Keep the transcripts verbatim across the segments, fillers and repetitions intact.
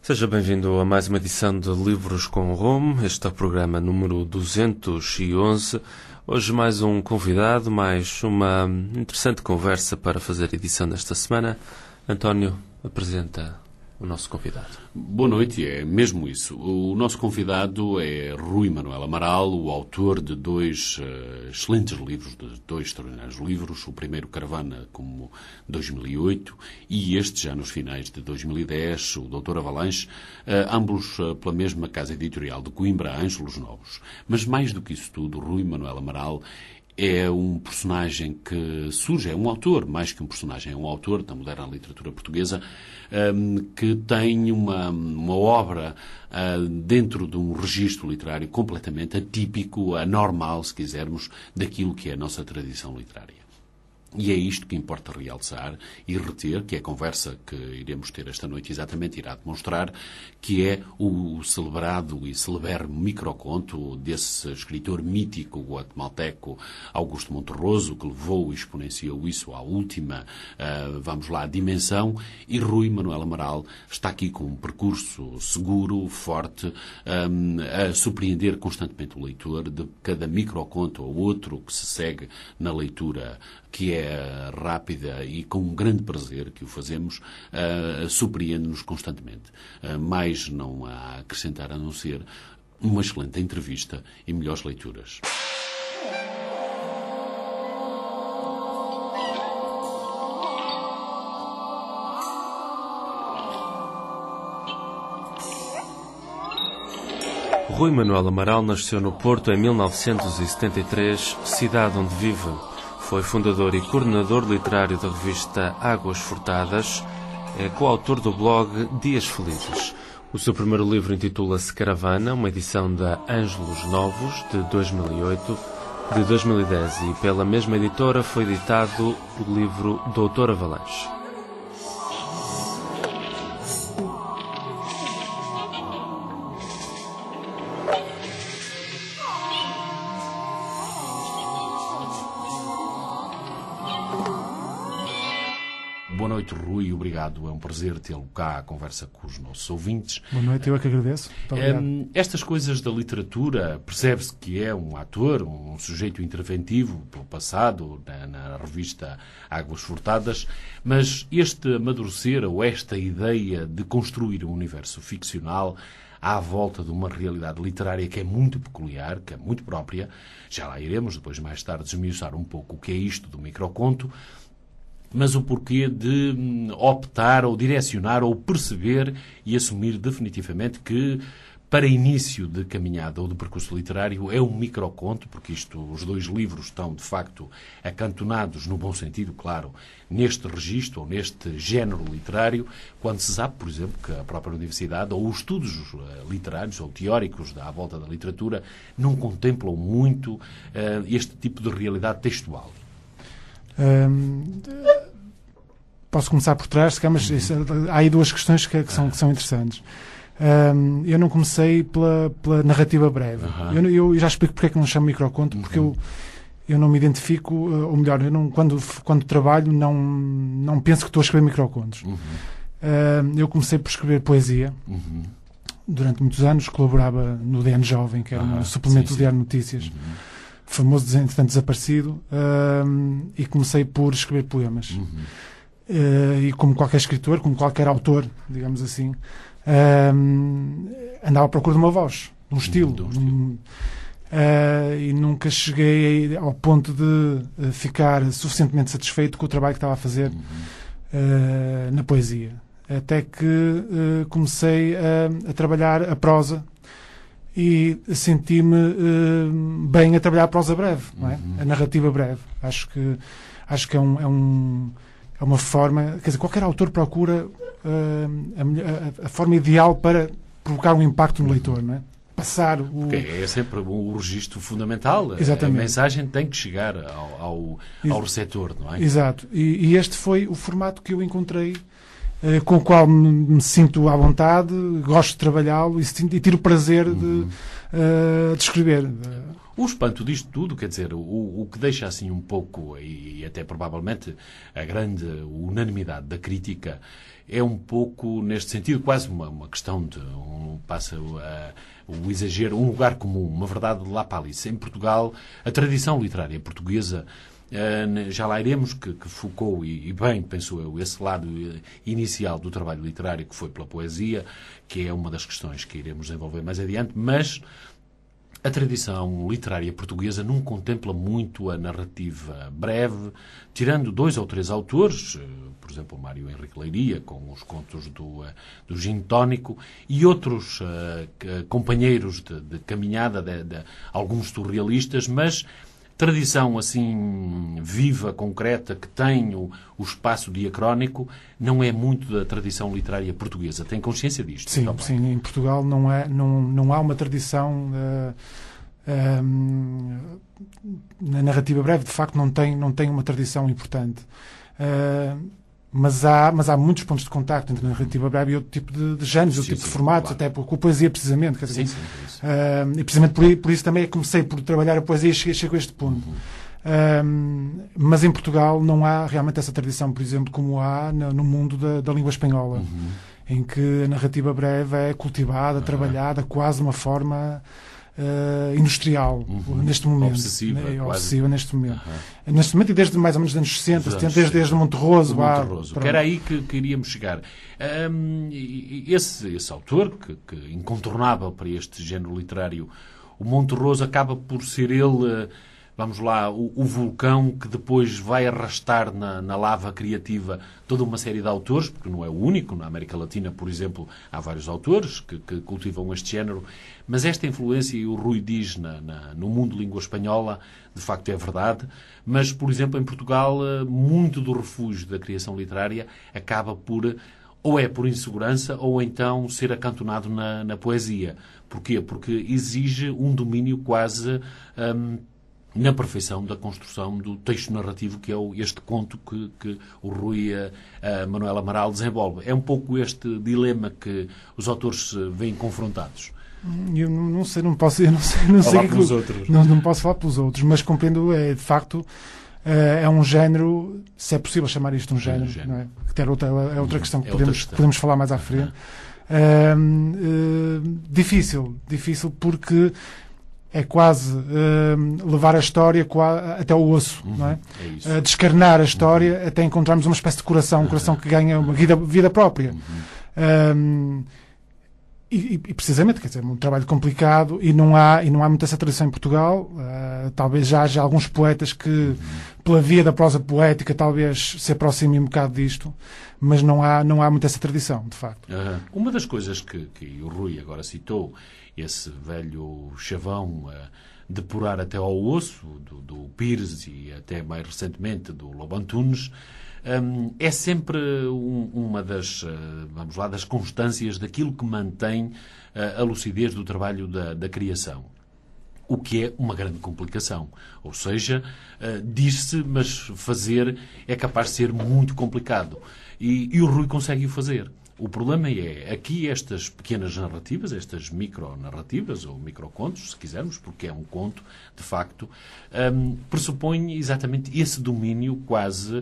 Seja bem-vindo a mais uma edição de Livros com Rome. Este é o programa número duzentos e onze. Hoje mais um convidado, mais uma interessante conversa para fazer a edição desta semana. António, apresenta o nosso convidado. Boa noite, é mesmo isso. O nosso convidado é Rui Manuel Amaral, o autor de dois uh, excelentes livros, de dois extraordinários livros. O primeiro, Caravana, como dois mil e oito, e este, já nos finais de dois mil e dez, o doutor Avalanche, uh, ambos uh, pela mesma casa editorial de Coimbra, Ângelos Novos. Mas mais do que isso tudo, Rui Manuel Amaral é um personagem que surge, é um autor, mais que um personagem, é um autor da moderna literatura portuguesa, um, que tem uma, uma obra uh, dentro de um registro literário completamente atípico, anormal, se quisermos, daquilo que é a nossa tradição literária. E é isto que importa realçar e reter, que é a conversa que iremos ter esta noite exatamente irá demonstrar, que é o celebrado e celeberme microconto desse escritor mítico guatemalteco Augusto Monterroso, que levou e exponenciou isso à última, uh, vamos lá, dimensão. E Rui Manuel Amaral está aqui com um percurso seguro, forte, um, a surpreender constantemente o leitor de cada microconto ou outro que se segue na leitura, que é rápida e com um grande prazer que o fazemos, uh, surpreende-nos constantemente. Uh, mais não há a acrescentar a não ser uma excelente entrevista e melhores leituras. Rui Manuel Amaral nasceu no Porto em mil novecentos e setenta e três, cidade onde vive. Foi fundador e coordenador literário da revista Águas Furtadas. É coautor do blog Dias Felizes. O seu primeiro livro intitula-se Caravana, uma edição da Ângelos Novos, de dois mil e oito. De dois mil e dez, e pela mesma editora foi editado o livro doutor Avalanche. Boa noite, Rui. Obrigado. É um prazer tê-lo cá à conversa com os nossos ouvintes. Boa noite. Eu é que agradeço. Um, estas coisas da literatura, percebe-se que é um ator, um sujeito interventivo pelo passado, na, na revista Águas Furtadas, mas este amadurecer ou esta ideia de construir um universo ficcional à volta de uma realidade literária que é muito peculiar, que é muito própria, já lá iremos depois mais tarde desmiuçar um pouco o que é isto do microconto, mas o porquê de optar ou direcionar ou perceber e assumir definitivamente que, para início de caminhada ou de percurso literário, é um microconto, porque isto, os dois livros estão, de facto, acantonados, no bom sentido, claro, neste registro ou neste género literário, quando se sabe, por exemplo, que a própria universidade ou os estudos literários ou teóricos à volta da literatura não contemplam muito uh, este tipo de realidade textual. Hum, posso começar por trás, mas isso, há aí duas questões que, que, são, que são interessantes. Hum, eu não comecei pela, pela narrativa breve. Uhum. Eu, eu já explico porque é que não chamo microconto, porque uhum. eu, eu não me identifico, ou melhor, eu não, quando, quando trabalho não, não penso que estou a escrever microcontos. Uhum. Hum, eu comecei por escrever poesia. Uhum. Durante muitos anos colaborava no D N Jovem, que era uhum. um suplemento sim, do Diário de Notícias. Uhum. Famoso, entretanto desaparecido, uh, e comecei por escrever poemas. Uhum. Uh, e como qualquer escritor, como qualquer autor, digamos assim, uh, andava à procura de uma voz, de um estilo. Uhum, de um estilo. Um, uh, e nunca cheguei ao ponto de ficar suficientemente satisfeito com o trabalho que estava a fazer uhum. uh, na poesia. Até que uh, comecei a, a trabalhar a prosa, e senti-me uh, bem a trabalhar a prosa breve, não é? Uhum. A narrativa breve. Acho que, acho que é, um, é, um, é uma forma... Quer dizer, qualquer autor procura uh, a, a, a forma ideal para provocar um impacto no leitor, não é? Passar o... Porque é sempre o registro fundamental. Exatamente. A mensagem tem que chegar ao, ao, ao receptor, não é? Exato. E, e este foi o formato que eu encontrei, com o qual me sinto à vontade, gosto de trabalhá-lo e, e tiro prazer uhum. uh, descrever. O espanto disto tudo, quer dizer, o, o que deixa assim um pouco, e até provavelmente a grande unanimidade da crítica, é um pouco, neste sentido, quase uma, uma questão de, um, passa uh, o exagero, um lugar comum, uma verdade de lá para ali. Em Portugal, a tradição literária portuguesa, uh, já lá iremos, que, que Foucault, e, e bem, penso eu, esse lado inicial do trabalho literário, que foi pela poesia, que é uma das questões que iremos desenvolver mais adiante, mas a tradição literária portuguesa não contempla muito a narrativa breve, tirando dois ou três autores, por exemplo, Mário Henrique Leiria, com os contos do, do Gin Tónico, e outros uh, companheiros de, de caminhada, de, de, alguns surrealistas, mas tradição assim viva, concreta, que tem o, o espaço diacrónico, não é muito da tradição literária portuguesa. Tem consciência disto? Sim, também? Sim, em Portugal não, é, não, não há uma tradição uh, um, na narrativa breve, de facto não tem, não tem uma tradição importante. Uh, Mas há, mas há muitos pontos de contacto entre a narrativa breve e outro tipo de, de géneros, outro sim, tipo sim, de formatos, claro. até com a poesia, precisamente. Quer dizer, sim, sim, é isso. Uh, e precisamente por, por isso também comecei por trabalhar a poesia e cheguei, cheguei a este ponto. Uhum. Uh, mas em Portugal não há realmente essa tradição, por exemplo, como há no, no mundo da, da língua espanhola, uhum. em que a narrativa breve é cultivada, uhum. trabalhada, quase de uma forma Uh, industrial, uhum. neste momento. Obsessiva, né? quase. Obsessiva neste momento. Uhum. Neste momento e desde mais ou menos os anos sessenta, setenta, desde, desde Monterroso. Monterroso. Que era aí que, que iríamos chegar. Um, esse, esse autor, que, que incontornável para este género literário, o Monterroso, acaba por ser ele, vamos lá, o, o vulcão que depois vai arrastar na, na lava criativa toda uma série de autores, porque não é o único. Na América Latina, por exemplo, há vários autores que, que cultivam este género. Mas esta influência, e o Rui diz na, na, no mundo de língua espanhola, de facto é verdade. Mas, por exemplo, em Portugal, muito do refúgio da criação literária acaba por, ou é por insegurança, ou então ser acantonado na, na poesia. Porquê? Porque exige um domínio quase hum, na perfeição da construção do texto narrativo, que é o, este conto que, que o Rui a, a Manuel Amaral desenvolve. É um pouco este dilema que os autores vêm confrontados. Eu não, não sei, não posso, eu não sei, não falar sei pelos que, outros. Não, não posso falar pelos outros, mas compreendo, é, de facto, é, é um género, se é possível chamar isto um género, é um género. Não é? Que é outra, é outra questão que é podemos, questão. podemos falar mais à frente. É, é, difícil, difícil porque é quase é, levar a história até o osso, uhum, não é? É isso. É, descarnar a história uhum. até encontrarmos uma espécie de coração, um uhum. coração que ganha uma vida, vida própria. Uhum. É, E, e precisamente, quer dizer, é um trabalho complicado e não há, e não há muita essa tradição em Portugal. Uh, talvez já haja alguns poetas que, uhum. pela via da prosa poética, talvez se aproximem um bocado disto, mas não há, não há muita essa tradição, de facto. Uhum. Uma das coisas que, que o Rui agora citou, esse velho chavão uh, depurar até ao osso, do, do Pires e até mais recentemente do Lobo Antunes, Um, é sempre um, uma das, uh, vamos lá, das constâncias daquilo que mantém uh, a lucidez do trabalho da, da criação. O que é uma grande complicação. Ou seja, uh, diz-se, mas fazer é capaz de ser muito complicado. E, e o Rui consegue o fazer. O problema é, aqui estas pequenas narrativas, estas micronarrativas, ou microcontos, se quisermos, porque é um conto, de facto, um, pressupõe exatamente esse domínio quase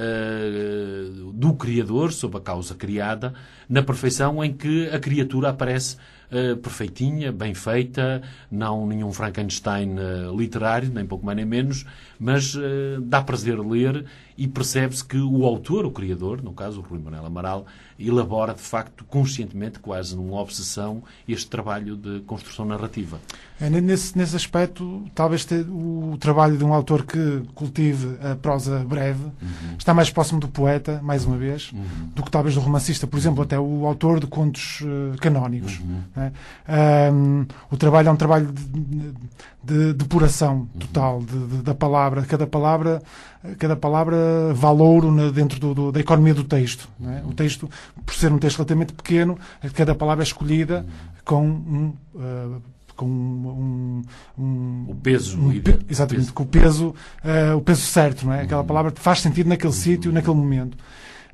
uh, do criador sobre a causa criada, na perfeição em que a criatura aparece uh, perfeitinha, bem feita, não nenhum Frankenstein uh, literário, nem pouco mais nem menos, mas uh, dá prazer ler e percebe-se que o autor, o criador, no caso o Rui Manuel Amaral, elabora, de facto, conscientemente, quase numa obsessão, este trabalho de construção narrativa. É, nesse, nesse aspecto, talvez te, o trabalho de um autor que cultive a prosa breve uhum. está mais próximo do poeta, mais uma vez, uhum. do que talvez do romancista. Por exemplo, até o autor de contos uh, canónicos. Uhum. Né? Um, o trabalho é um trabalho de, de depuração total uhum. de, de, da palavra. Cada palavra, cada palavra vale ouro na, dentro do, do, da economia do texto. Né? O texto, por ser um texto relativamente pequeno, cada palavra é escolhida uhum. com um... Uh, com um, um, o peso, um, pe, exatamente, o peso. com o peso, uh, o peso certo, não é? Aquela palavra que faz sentido naquele uhum. sítio, naquele momento.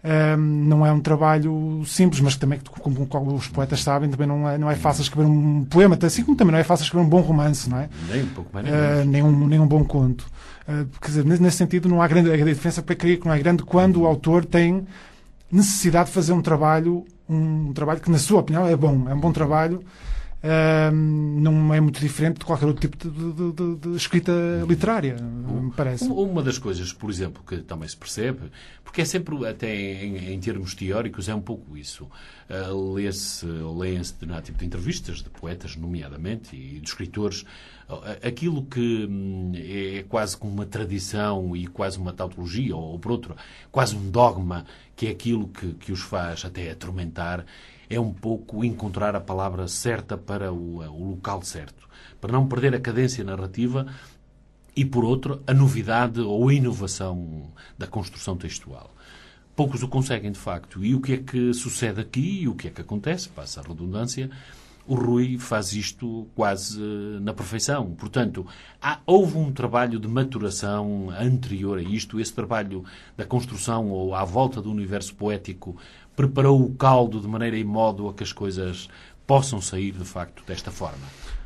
Um, não é um trabalho simples, mas também, como, como os poetas sabem, também não é, não é fácil escrever um poema, assim como também não é fácil escrever um bom romance, não é? Nem um pouco mais, nem, uh, nem, um, nem um bom conto. Uh, quer dizer, nesse sentido, não há grande, a diferença para creio que não é grande quando o autor tem necessidade de fazer um trabalho, um, um trabalho que, na sua opinião, é bom, é um bom trabalho. Uh, não é muito diferente de qualquer outro tipo de, de, de, de escrita literária, me parece. Uma das coisas, por exemplo, que também se percebe, porque é sempre, até em, em termos teóricos, é um pouco isso. Uh, lê-se, leem-se determinado tipo de entrevistas, de poetas, nomeadamente, e de escritores, uh, aquilo que hum, é quase como uma tradição e quase uma tautologia, ou, por outro, quase um dogma, que é aquilo que, que os faz até atormentar, é um pouco encontrar a palavra certa para o, o local certo, para não perder a cadência narrativa e, por outro, a novidade ou a inovação da construção textual. Poucos o conseguem, de facto. E o que é que sucede aqui e o que é que acontece, passa a redundância, o Rui faz isto quase na perfeição. Portanto, há, houve um trabalho de maturação anterior a isto, esse trabalho da construção ou à volta do universo poético preparou o caldo de maneira e modo a que as coisas possam sair, de facto, desta forma?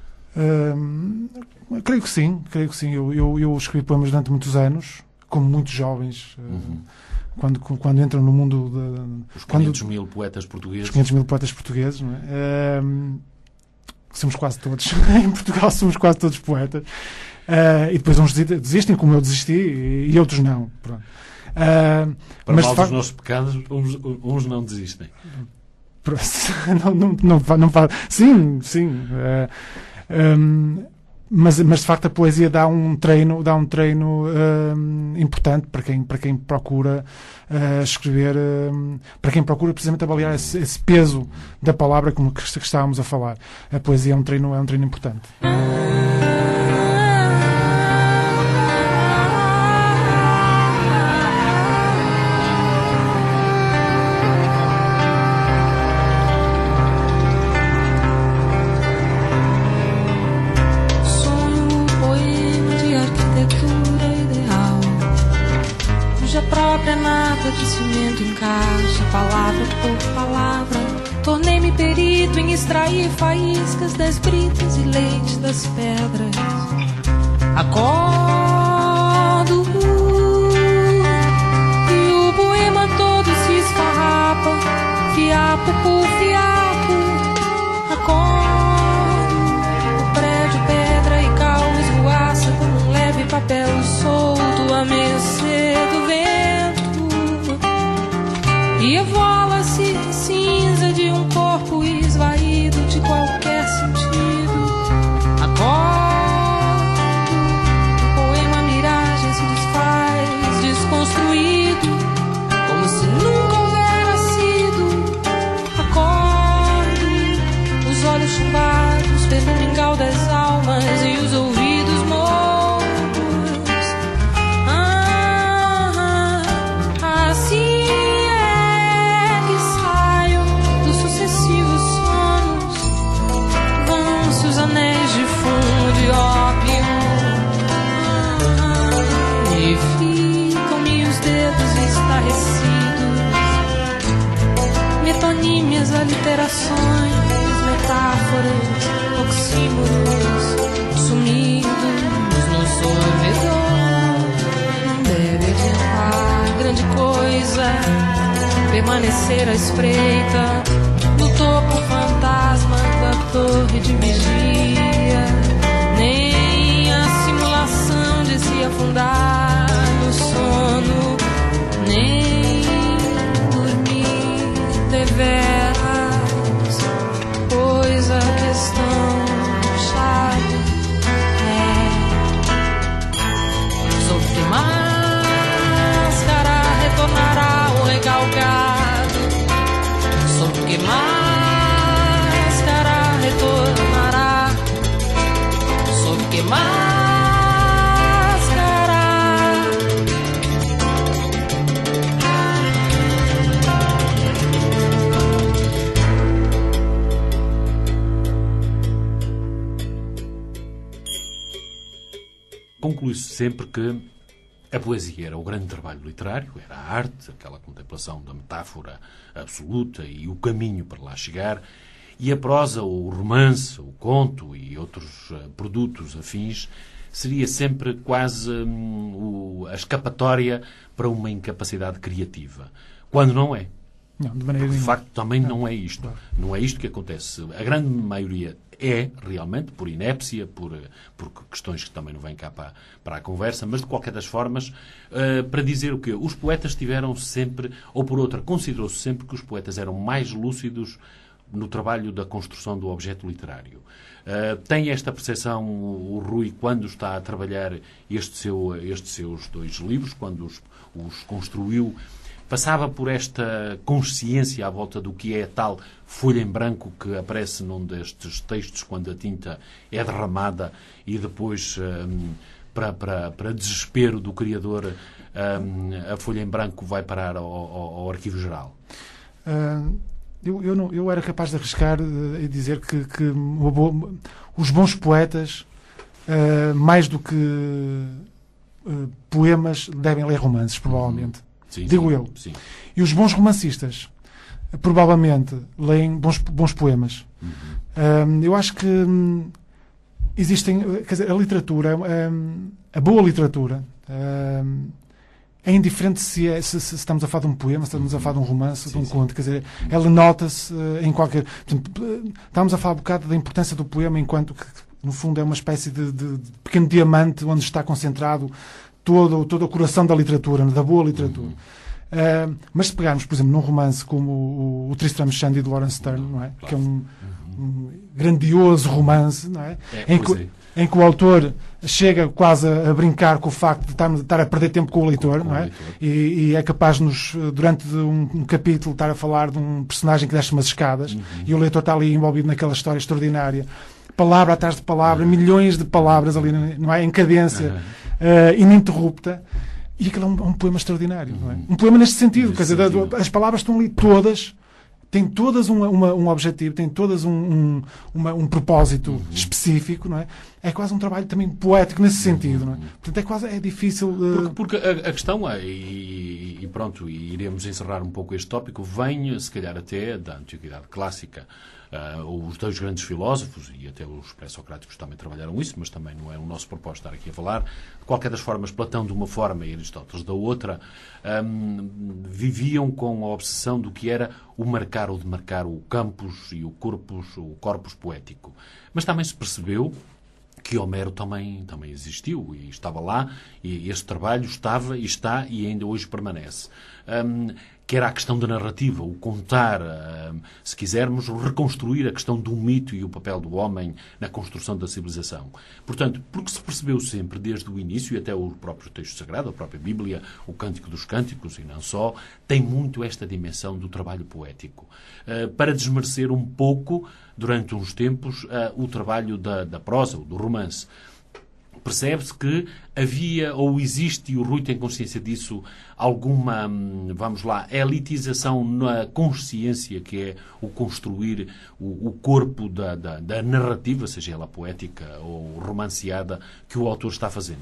Hum, creio que sim, creio que sim. Eu, eu, eu escrevi poemas durante muitos anos, como muitos jovens, uhum. quando, quando entram no mundo... De, os quinhentos mil poetas portugueses. Os quinhentos mil poetas portugueses, não é? Hum, somos quase todos. Em Portugal somos quase todos poetas. Uh, e depois uns desistem, como eu desisti, e, e outros não. Pronto. Uh, Para mas mal fa... dos nossos pecados, uns, uns não desistem. não, não, não, não faz. Sim, sim. Uh, um, mas, mas de facto a poesia dá um treino, dá um treino um, importante para quem, para quem procura uh, escrever, um, para quem procura precisamente avaliar esse, esse peso da palavra, como que, que estávamos a falar. A poesia é um treino, é um treino importante. De cimento encaixa, palavra por palavra. Tornei-me perito em extrair faíscas das britas e leite das pedras. Acordo e o poema todo se esfarrapa, fiapo por fiapo. Acordo, o prédio, pedra e cal esvoaça como um leve papel solto a mercê do vento. E evola-se cinza de um corpo esvaído de qualquer sentido. Acordo, o poema miragem se desfaz, desconstruído, como se nunca houvera sido. Acordo, os olhos chumbados pelo mingau das almas e os ouvidos mortos. Ah, assim os anéis de fumo de ópio e ficam-me os dedos estarrecidos, metonímias, aliterações, metáforas, oxímoros sumidos no sorvedor. Não deve adiantar grande coisa permanecer à espreita no topo fantasma da torre de vigia, nem a simulação de se afundar no sono, nem dormir deveras, pois a questão chave é sobre que máscara retornará o recalcado, sobre que máscara retornará, sob que máscara. Conclui-se sempre que A poesia era o grande trabalho literário, era a arte, aquela contemplação da metáfora absoluta e o caminho para lá chegar. E a prosa, o romance, o conto e outros uh, produtos afins seria sempre quase hum, o, a escapatória para uma incapacidade criativa. Quando não é. Não, de maneira De nenhuma. facto, também não, Não. é isto. Claro. Não é isto que acontece. A grande maioria é, realmente, por inépcia, por, por questões que também não vêm cá para, para a conversa, mas, de qualquer das formas, uh, para dizer o quê? Os poetas tiveram sempre, ou por outra, considerou-se sempre que os poetas eram mais lúcidos no trabalho da construção do objeto literário. Uh, tem esta percepção o, o Rui quando está a trabalhar este seu, estes seus dois livros, quando os, os construiu, passava por esta consciência à volta do que é a tal folha em branco que aparece num destes textos quando a tinta é derramada e depois, um, para, para, para desespero do criador, um, a folha em branco vai parar ao, ao, ao arquivo geral. Uh, eu, eu, não, eu era capaz de arriscar uh, e dizer que, que uma boa, os bons poetas, uh, mais do que uh, poemas, devem ler romances, provavelmente. Sim, Digo sim, eu. Sim. E os bons romancistas provavelmente leem bons, bons poemas. Uhum. Um, eu acho que um, existem, quer dizer, a literatura, um, a boa literatura, um, é indiferente se, é, se, se estamos a falar de um poema, se estamos a falar de um romance, Sim, de um sim. conto, quer dizer, ela nota-se uh, em qualquer... Portanto, estamos a falar um bocado da importância do poema enquanto que, no fundo, é uma espécie de, de, de pequeno diamante onde está concentrado todo, todo o coração da literatura, da boa literatura. Uhum. Uh, mas se pegarmos, por exemplo, num romance como o, o Tristram Shandy de Lawrence Stern, não é? Claro. Que é um, um grandioso romance, não é? É, em, que, é. em que o autor chega quase a, a brincar com o facto de estar, de estar a perder tempo com o leitor, com não o é? leitor. E, e é capaz de nos, durante um, um capítulo, estar a falar de um personagem que desce umas escadas uhum. e o leitor está ali envolvido naquela história extraordinária, palavra atrás de palavra, uhum. milhões de palavras ali, não é? Em cadência uhum. uh, ininterrupta. E aquilo é um, um poema extraordinário, não é? Um poema neste sentido, neste quer dizer, sentido. as palavras estão ali todas, têm todas uma, uma, um objetivo, têm todas um, um, uma, um propósito uhum. específico, não é? É quase um trabalho também poético nesse sentido, não é? Portanto, é quase é difícil... Uh... Porque, porque a, a questão é, e, e pronto, e iremos encerrar um pouco este tópico, vem, se calhar, até da Antiguidade Clássica. Uh, os dois grandes filósofos, e até os pré-socráticos também trabalharam isso, mas também não é o nosso propósito estar aqui a falar. De qualquer das formas, Platão de uma forma e Aristóteles da outra, um, viviam com a obsessão do que era o marcar ou demarcar o campus e o corpus, o corpus poético. Mas também se percebeu que Homero também, também existiu e estava lá, e este trabalho estava e está e ainda hoje permanece. Um, que era a questão da narrativa, o contar, um, se quisermos, reconstruir a questão do mito e o papel do homem na construção da civilização. Portanto, porque se percebeu sempre, desde o início, e até o próprio texto sagrado, a própria Bíblia, o Cântico dos Cânticos, e não só, tem muito esta dimensão do trabalho poético. Uh, para desmerecer um pouco, durante uns tempos, uh, o trabalho da, da prosa, do romance. Percebe-se que havia, ou existe, e o Rui tem consciência disso, alguma, vamos lá, elitização na consciência que é o construir o, o corpo da, da, da narrativa, seja ela poética ou romanceada, que o autor está fazendo?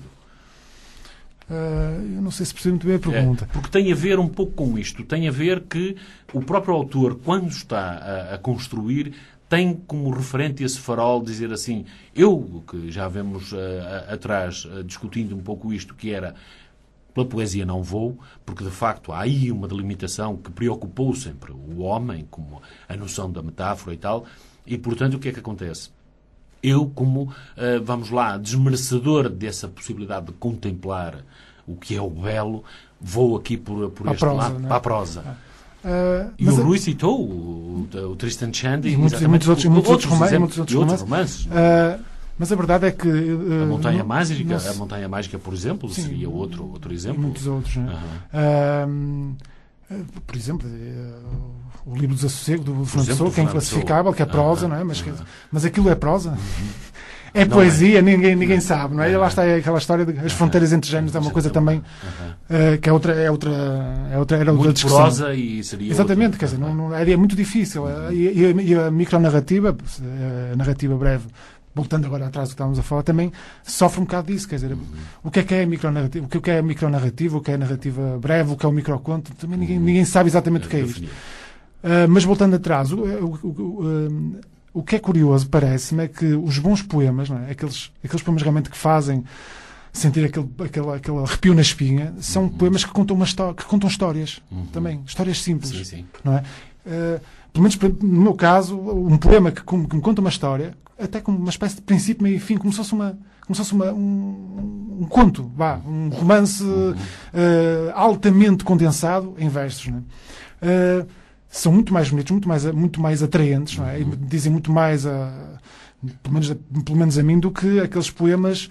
Uh, eu não sei se percebo muito bem a pergunta. É, porque tem a ver um pouco com isto. Tem a ver que o próprio autor, quando está a, a construir, tem como referente esse farol dizer assim, eu, que já vemos uh, atrás uh, discutindo um pouco isto, que era pela poesia não vou, porque de facto há aí uma delimitação que preocupou sempre o homem, como a noção da metáfora e tal, e portanto o que é que acontece? Eu, como, uh, vamos lá, desmerecedor dessa possibilidade de contemplar o que é o belo, vou aqui por, por este prosa, lado, é? para a prosa. Ah. Uh, e o Rui citou o, o, o Tristan Shandy e muitos, e muitos outros, muitos outros, roman muitos outros romances. romances. Uh, mas a verdade é que... Uh, a Montanha não, Mágica, não se... a Montanha Mágica, por exemplo, sim, seria outro, outro exemplo. E muitos outros. Né? Uhum. Uh, por exemplo, uh, o livro do Desassossego, do Fernando Pessoa, que é inclassificável, que é prosa, uhum. não é? Mas, uhum. mas aquilo é prosa. Uhum. É não poesia, é. ninguém, ninguém sabe, não é? E lá está aquela história das fronteiras entre géneros, é uma coisa também uh, que é outra, é outra, é outra, era outra muito discussão. prosa e seria exatamente, outra. quer dizer, não, não, é muito difícil. E, e, a, e a micronarrativa, a narrativa breve, voltando agora atrás do que estávamos a falar, também sofre um bocado disso. Quer dizer, o que é que é a micronarrativa, o que é a micronarrativa, o que é a narrativa breve, o que é o microconto, também ninguém, ninguém sabe exatamente o que é isto. Uh, mas voltando atrás, o, o, o, o, o que é curioso, parece-me, é que os bons poemas, não é? aqueles, aqueles poemas realmente que fazem sentir aquele, aquele, aquele arrepio na espinha, são uhum. poemas que contam, uma que contam histórias, uhum. também, histórias simples. Sim, sim. Não é? Uh, pelo menos no meu caso, um poema que, que me conta uma história, até como uma espécie de princípio, meio e fim, como se fosse, uma, como se fosse uma, um, um conto, vá, um romance uhum. uh, altamente condensado em versos. Não é? Uh, são muito mais bonitos, muito mais, muito mais atraentes, não é? E dizem muito mais, a, pelo, menos, pelo menos a mim, do que aqueles poemas.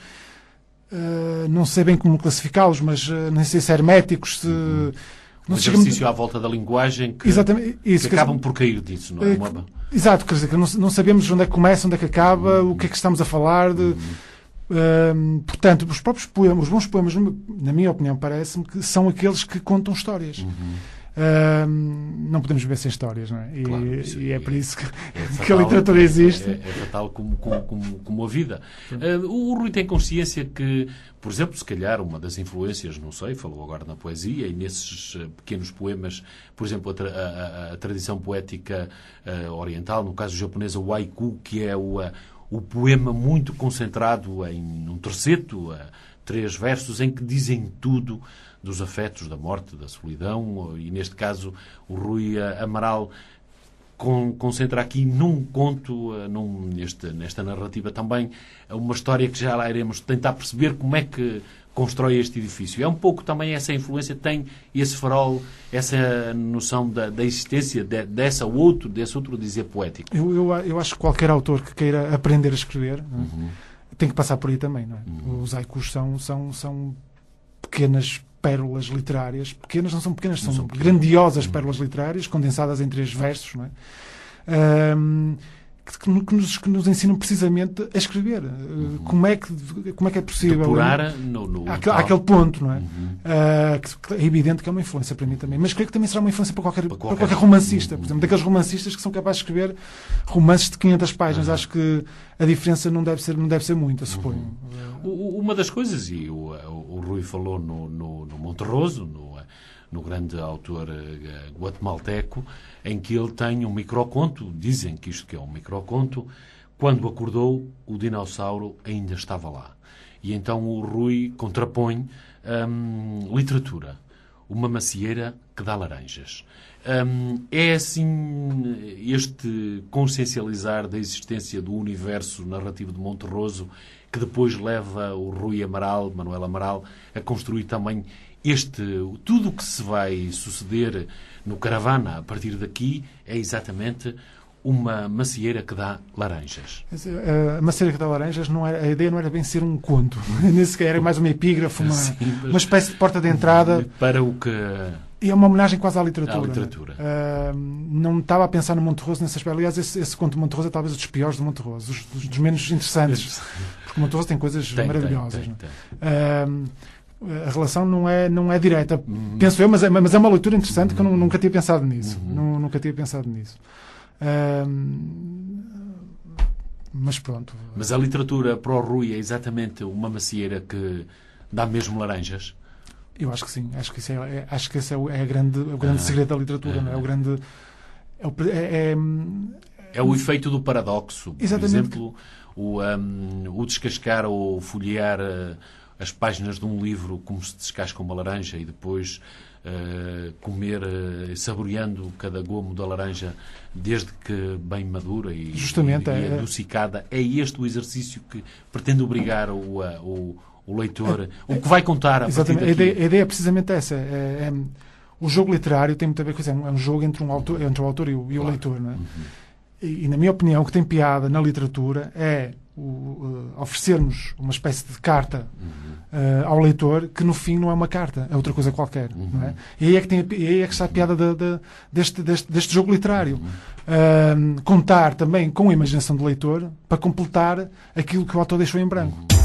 Uh, não sei bem como classificá-los, mas uh, nem sei se herméticos, se... Uhum. Um exercício chega... à volta da linguagem que, Exatamente, isso, que acabam por cair disso, não é? Uma... Exato, quer dizer, que não, não sabemos onde é que começa, onde é que acaba, uhum. o que é que estamos a falar. De, uhum. uh, portanto, os próprios poemas, os bons poemas, na minha opinião, parece-me que são aqueles que contam histórias. Uhum. Uh, não podemos viver sem histórias, não é? E, claro, sim, e é por isso que, é fatal, que a literatura existe. É, é fatal como, como, como, como a vida. Uh, o Rui tem consciência que, por exemplo, se calhar uma das influências, não sei, falou agora na poesia e nesses uh, pequenos poemas, por exemplo, a, tra a, a, a tradição poética uh, oriental, no caso japonesa, o haiku, que é o, uh, o poema muito concentrado em um terceto, uh, três versos, em que dizem tudo dos afetos, da morte, da solidão, e neste caso o Rui Amaral con concentra aqui num conto, num, neste, nesta narrativa também, uma história que já lá iremos tentar perceber como é que constrói este edifício. É um pouco também essa influência, tem esse farol, essa noção da, da existência de, dessa outro, desse outro dizer poético. Eu, eu, eu acho que qualquer autor que queira aprender a escrever uhum. tem que passar por aí também. Não é? Uhum. Os haikus são, são, são pequenas pérolas literárias, pequenas não são pequenas, são, são grandiosas pérolas literárias, condensadas em três versos, não é? Um, que, que, nos, que nos ensinam precisamente a escrever. Uhum. Como, é que, como é que é possível... Depurar no, no àquele, àquele ponto, não é? Uhum. Uh, que é evidente que é uma influência para mim também, mas creio que também será uma influência para qualquer, para qualquer, para qualquer romancista. Uhum. Por exemplo, daqueles romancistas que são capazes de escrever romances de quinhentas páginas. Uhum. Acho que a diferença não deve ser, não deve ser muita, suponho. Uhum. Uma das coisas, e o, o, o Rui falou no, no, no Monterroso, no, no grande autor uh, guatemalteco, em que ele tem um microconto, dizem que isto que é um microconto, quando acordou, o dinossauro ainda estava lá. E então o Rui contrapõe hum, literatura, uma macieira que dá laranjas. Hum, é assim este consciencializar da existência do universo narrativo de Monterroso que depois leva o Rui Amaral, Manuel Amaral, a construir também este, tudo o que se vai suceder no Caravana a partir daqui é exatamente uma macieira que dá laranjas. A macieira que dá laranjas, não era, a ideia não era bem ser um conto. Nem sequer era mais uma epígrafe, uma, Sim, uma espécie de porta de entrada. Para o que... E é uma homenagem quase à literatura. À literatura. Uh, não estava a pensar no Monterroso nesse aspecto. Aliás, esse, esse conto de Monterroso é talvez um dos piores do Monterroso, dos, dos, dos menos interessantes. Porque o Monterroso tem coisas tem, maravilhosas. Tem, tem, tem. Uh, a relação não é, não é direta, uhum. penso eu, mas é, mas é uma leitura interessante uhum. que eu não, nunca tinha pensado nisso. Uhum. Não, nunca tinha pensado nisso. Uh, mas pronto. Mas a literatura para o Rui é exatamente uma macieira que dá mesmo laranjas? Eu acho que sim. Acho que, isso é, é, acho que esse é o, é a grande, o grande ah. segredo da literatura. Ah. Não é? O grande... É o, é, é, é o efeito do paradoxo. Por exatamente. exemplo, o, um, o descascar ou folhear uh, as páginas de um livro como se descasca uma laranja e depois uh, comer, uh, saboreando cada gomo da laranja desde que bem madura e, Justamente, e, e é, adocicada. É este o exercício que pretende obrigar o, o, o leitor, é, o que vai contar a exatamente, partir daqui. A ideia, a ideia é precisamente essa. É, é, o jogo literário tem muito a ver com isso. É um, é um jogo entre, um autor, entre o autor e o, e o claro. leitor. Não é? Uhum. e, e, na minha opinião, o que tem piada na literatura é o, uh, oferecermos uma espécie de carta uhum. uh, ao leitor que, no fim, não é uma carta. É outra coisa qualquer. Uhum. Não é? E aí é que, tem, e aí é que está a piada de, de, deste, deste, deste jogo literário. Uhum. Uh, contar também com a imaginação do leitor para completar aquilo que o autor deixou em branco. Uhum.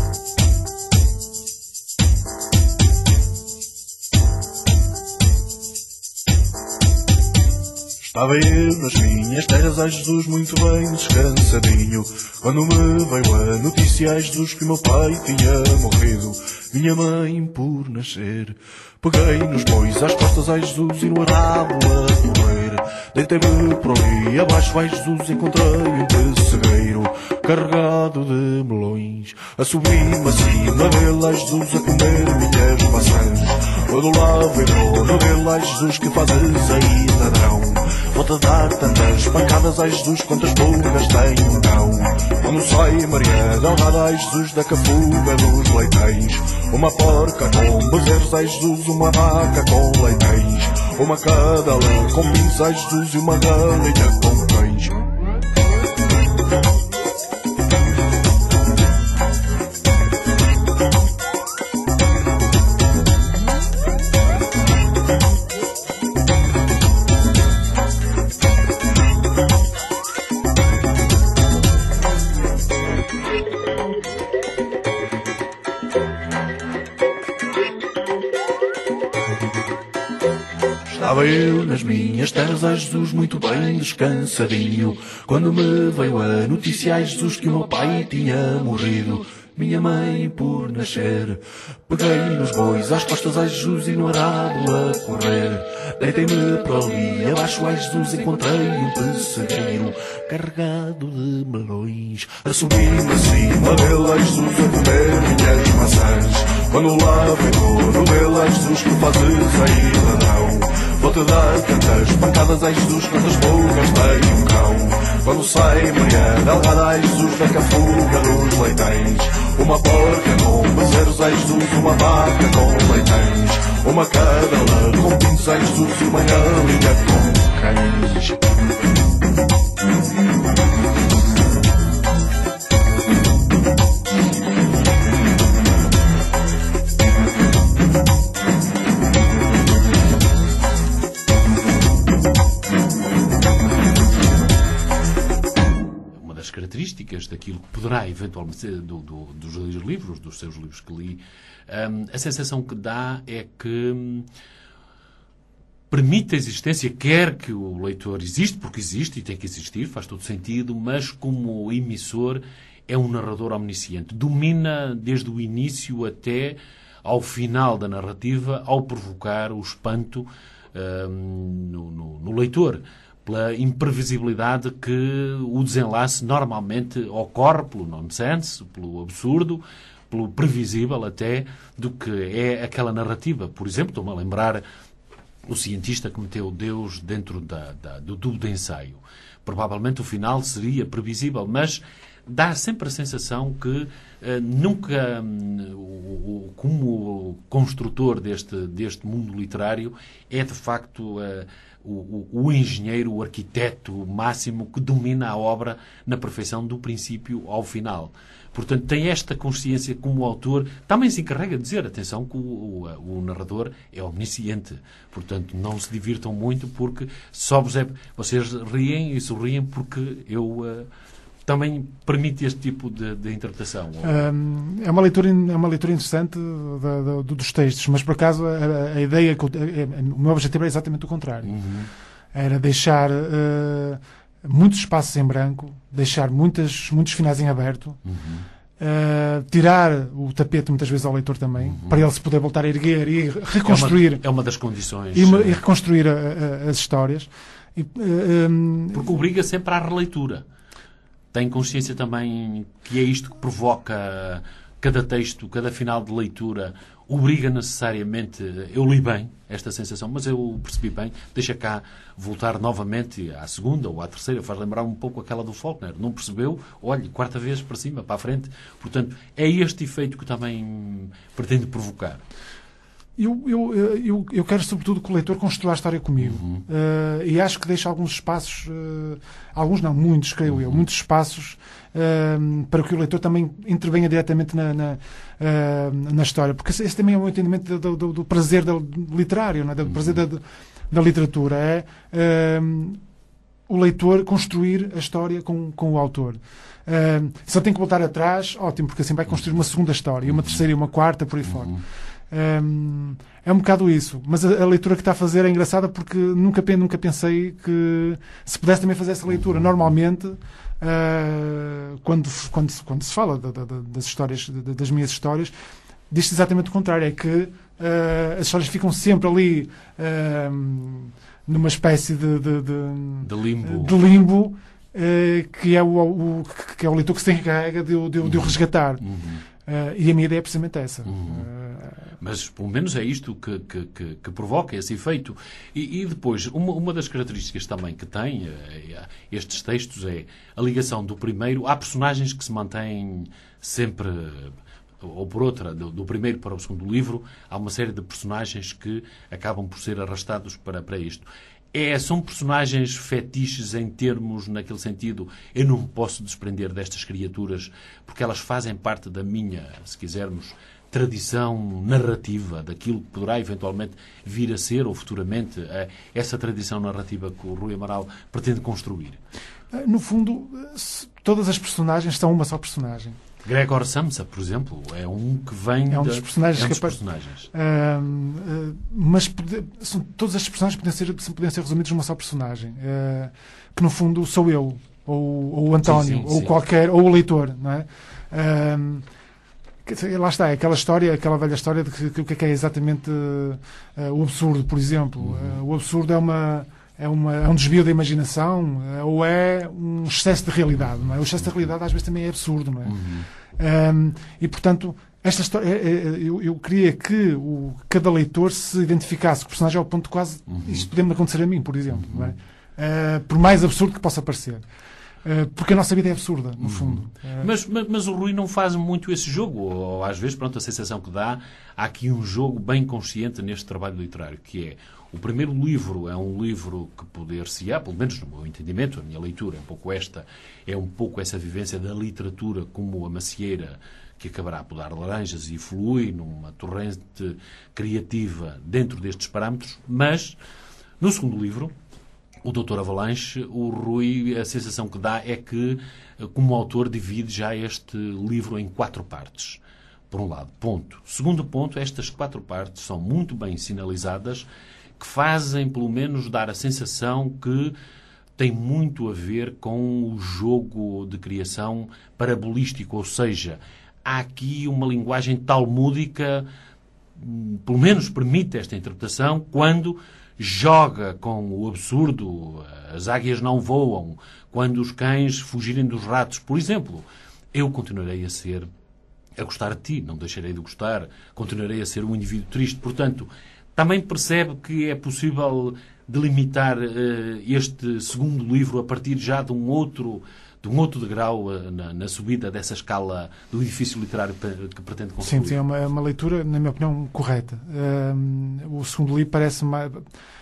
Estava eu nas minhas terras, ai Jesus, muito bem descansadinho, quando me veio a notícia, ai Jesus, que meu pai tinha morrido, minha mãe por nascer. Peguei nos bois às costas, ai Jesus, e no arado a correr. Deitei-me por ali abaixo, ai Jesus, encontrei um pessegueiro carregado de melões. A subir-me acima dele, ai Jesus, a comer minhas maçãs. Quando lá veio o dono dele, ai Jesus, que fazes aí, ladrão? Vou-te dar tantas pancadas, ai Jesus, quantas pulgas tem um cão. Quando sai Maria Delgada, ai Jesus, da cafuga dos leitões. Uma porca com bezerros, ai Jesus, uma vaca com leitões. Uma cadela com pintos, ai Jesus, e uma galinha com cães. Estava eu nas minhas terras, ai Jesus, muito bem descansadinho, quando me veio a notícia, ai Jesus, que o meu pai tinha morrido, minha mãe por nascer. Peguei nos bois às costas, ai Jesus, e no arado a correr. Deitei-me por ali abaixo, ai Jesus, encontrei um pessegueiro carregado de melões. A subir-me acima dele, ai Jesus, a comer minhas maçãs. Quando lá veio no dele, ai Jesus, que fazes aí, ladrão? Vou-te dar tantas pancadas, ai Jesus, quantas pulgas tem um cão. Quando sai Maria Delgada, ai Jesus, da cafuga dos leitões. Uma porca com bezerros, ai Jesus, uma vaca com leitões. Uma cadela com pintos, ai Jesus, e uma galinha com cães. Características daquilo que poderá eventualmente ser do, do, dos livros, dos seus livros que li, um, a sensação que dá é que um, permite a existência, quer que o leitor existe, porque existe e tem que existir, faz todo sentido, mas como emissor é um narrador omnisciente. Domina desde o início até ao final da narrativa, ao provocar o espanto um, no, no, no leitor, pela imprevisibilidade que o desenlace normalmente ocorre, pelo nonsense, pelo absurdo, pelo previsível até, do que é aquela narrativa. Por exemplo, estou-me a lembrar o cientista que meteu Deus dentro da, da, do tubo de ensaio. Provavelmente o final seria previsível, mas dá sempre a sensação que uh, nunca, um, o, o, como construtor deste, deste mundo literário, é de facto uh, o, o, o engenheiro, o arquiteto máximo que domina a obra na perfeição do princípio ao final. Portanto, tem esta consciência como autor, também se encarrega de dizer, atenção, que o, o, o narrador é omnisciente. Portanto, não se divirtam muito porque só vos é... Vocês riem e sorriem porque eu... Uh, também permite este tipo de, de interpretação? Um, é, uma leitura, é uma leitura interessante da, da, da, dos textos, mas por acaso a, a ideia, a, a, o meu objetivo era exatamente o contrário. Uhum. Era deixar uh, muitos espaços em branco, deixar muitas, muitos finais em aberto, uhum. uh, tirar o tapete muitas vezes ao leitor também, uhum. para ele se poder voltar a erguer e reconstruir. É uma, é uma das condições. E, e reconstruir a, a, as histórias. E, uh, um, Porque obriga sempre à releitura. Tem consciência também que é isto que provoca cada texto, cada final de leitura, obriga necessariamente, eu li bem esta sensação, mas eu percebi bem, deixa cá voltar novamente à segunda ou à terceira, faz lembrar um pouco aquela do Faulkner, não percebeu, olhe, quarta vez para cima, para a frente. Portanto, é este efeito que também pretende provocar. Eu, eu, eu, eu quero, sobretudo, que o leitor construa a história comigo. Uhum. Uh, e acho que deixa alguns espaços, uh, alguns não, muitos, creio uhum. eu, muitos espaços uh, para que o leitor também intervenha diretamente na, na, uh, na história. Porque esse, esse também é o meu entendimento do, do, do prazer do literário, não é? Do uhum. prazer da, da literatura. É uh, o leitor construir a história com, com o autor. Uh, se ele tem que voltar atrás, ótimo, porque assim vai construir uma segunda história, e uma terceira e uma quarta, por aí uhum. fora. Um, é um bocado isso, mas a, a leitura que está a fazer é engraçada porque nunca, nunca pensei que se pudesse também fazer essa leitura. Normalmente, uh, quando, quando, se, quando se fala da, da, das histórias, da, das minhas histórias, diz-se exatamente o contrário, é que uh, as histórias ficam sempre ali uh, numa espécie de, de, de, de limbo, de limbo uh, que, é o, o, que é o leitor que se encarrega de, de, de, de o resgatar. Uhum. Uh, e a minha ideia é precisamente essa. Uhum. Uh, Mas, pelo menos, é isto que, que, que, que provoca esse efeito. E, e depois, uma, uma das características também que tem uh, estes textos é a ligação do primeiro. Há personagens que se mantêm sempre, ou por outra, do, do primeiro para o segundo livro, há uma série de personagens que acabam por ser arrastados para, para isto. É, são personagens fetiches em termos, naquele sentido, eu não me posso desprender destas criaturas porque elas fazem parte da minha, se quisermos, tradição narrativa, daquilo que poderá eventualmente vir a ser, ou futuramente, essa tradição narrativa que o Rui Amaral pretende construir. No fundo, todas as personagens são uma só personagem. Gregor Samsa, por exemplo, é um que vem... É um dos de, personagens. É um dos que personagens. Uh, uh, mas são, todos estes personagens podem ser, podem ser resumidos numa só personagem. Uh, que, no fundo, sou eu. Ou, ou o António. Sim, sim, ou sim. qualquer... Ou o leitor. Não é? Uh, lá está. É aquela história, aquela velha história de que, que, que é exatamente uh, uh, o absurdo, por exemplo. Uhum. Uh, o absurdo é uma... É, uma, é um desvio da imaginação ou é um excesso de realidade. Não é? O excesso de realidade às vezes também é absurdo. Não é? Uhum. Um, e, portanto, esta história, eu, eu queria que o, cada leitor se identificasse com o personagem ao ponto de quase uhum. isto poder-me acontecer a mim, por exemplo. Uhum. Não é? Uh, por mais absurdo que possa parecer. Uh, porque a nossa vida é absurda, no fundo. Uhum. Mas, mas, mas o Rui não faz muito esse jogo. Ou, ou às vezes, pronto, a sensação que dá, há aqui um jogo bem consciente neste trabalho literário, que é o primeiro livro é um livro que poder-se-á, pelo menos no meu entendimento, a minha leitura é um pouco esta, é um pouco essa vivência da literatura como a macieira que acabará por dar laranjas e flui numa torrente criativa dentro destes parâmetros, mas no segundo livro, o doutor Avalanche, o Rui, a sensação que dá é que, como autor, divide já este livro em quatro partes. Por um lado, ponto. Segundo ponto, estas quatro partes são muito bem sinalizadas, que fazem, pelo menos, dar a sensação que tem muito a ver com o jogo de criação parabolístico, ou seja, há aqui uma linguagem talmúdica, pelo menos permite esta interpretação, quando joga com o absurdo, as águias não voam, quando os cães fugirem dos ratos, por exemplo. Eu continuarei a ser, a gostar de ti, não deixarei de gostar, continuarei a ser um indivíduo triste, portanto... Também percebe que é possível delimitar uh, este segundo livro a partir já de um outro, de um outro degrau uh, na, na subida dessa escala do edifício literário que pretende construir. Sim, sim, é uma, uma leitura, na minha opinião, correta. Uh, o segundo livro parece mais...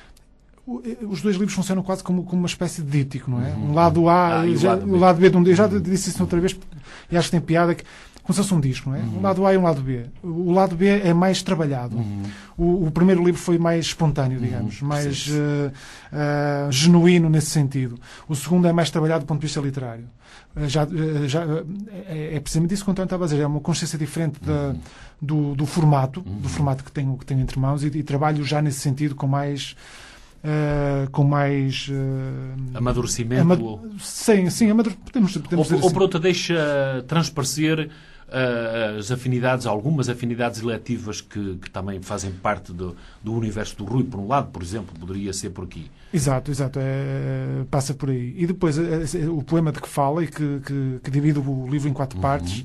Os dois livros funcionam quase como, como uma espécie de díptico, não é? Uhum. Um lado A ah, e já, o lado B. O lado B de um... Eu já disse isso outra vez e acho que tem piada que como se fosse um disco, não é? Uhum. Um lado A e um lado B. O lado B é mais trabalhado. Uhum. O, o primeiro livro foi mais espontâneo, digamos, uhum. mais uh, uh, genuíno nesse sentido. O segundo é mais trabalhado do ponto de vista literário. Uh, já, uh, já, uh, é, é precisamente isso que o António estava a dizer. É uma consciência diferente da, uhum. do, do formato, uhum. do formato que tenho, que tenho entre mãos e, e trabalho já nesse sentido com mais... Uh, com mais uh, amadurecimento amad... sim, sim, amadure... podemos, podemos ou, dizer ou assim. por outra deixa transparecer uh, as afinidades, algumas afinidades eletivas que, que também fazem parte do, do universo do Rui, por um lado, por exemplo, poderia ser por aqui. Exato, exato, é, passa por aí. E depois é, é, o poema de que fala e que, que, que divide o livro em quatro uhum. partes.